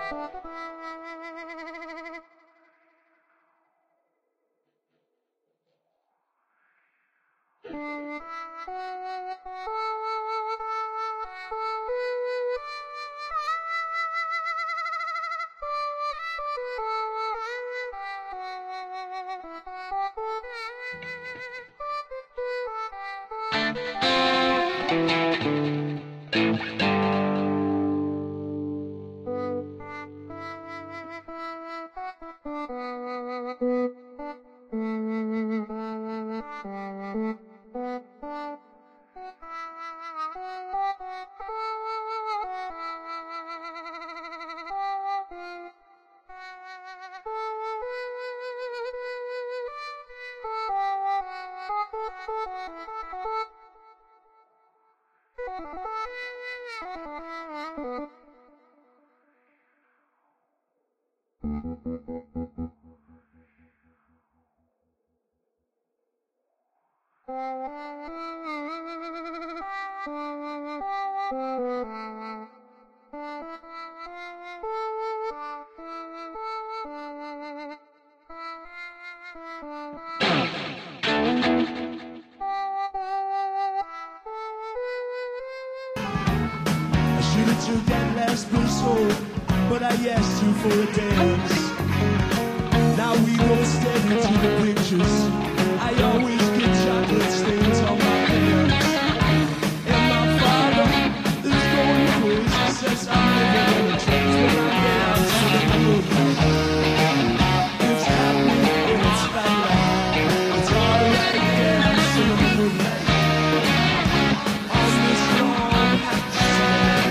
But I asked you for a dance. Now we go steady to the pictures. I always get chocolate stains on my hands. And my father is going crazy. Says I'm living in a trance when I dance to the moonlight. It's happening in its spotlight. It's alright dancing in the moonlight. On this long hot summer.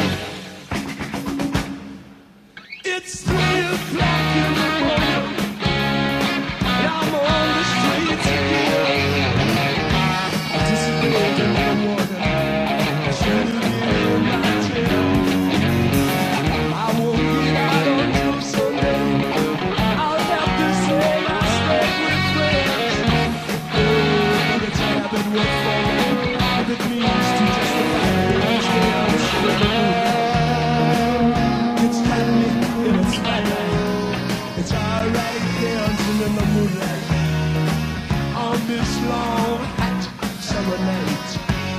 It's 3 o'clock in the morning, and I'm on the streets again. Disappeared in the morning, I should have been in my jail. I won't get out until Sunday. I'll have to say I stayed with friends. Oh, but it's a habit worth following, if it means to justify the things they are sure. It's happening in its spotlight. It's alright dancing in the moonlight on this long hot summer night.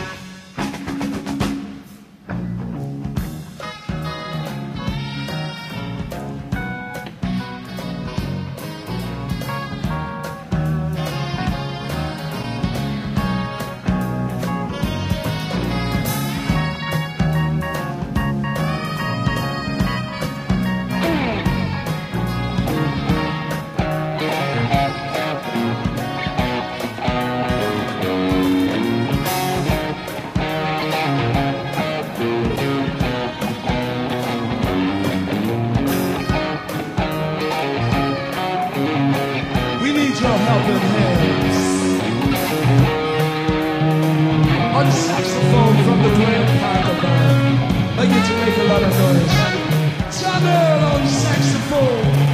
On saxophone from the Grand Parker Band, I get to make a lot of noise. Channel on saxophone.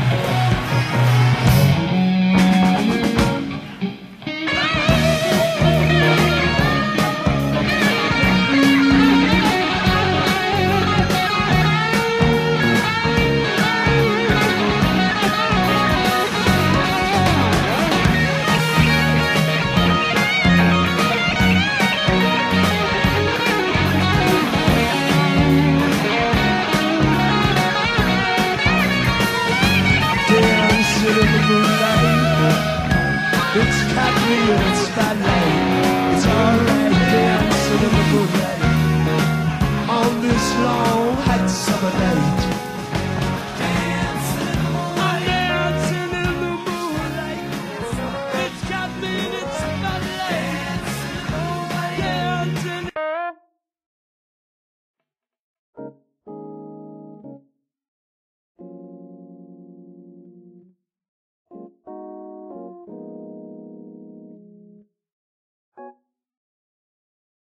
It's happening in its spotlight. It's alright dancing in the moonlight on this long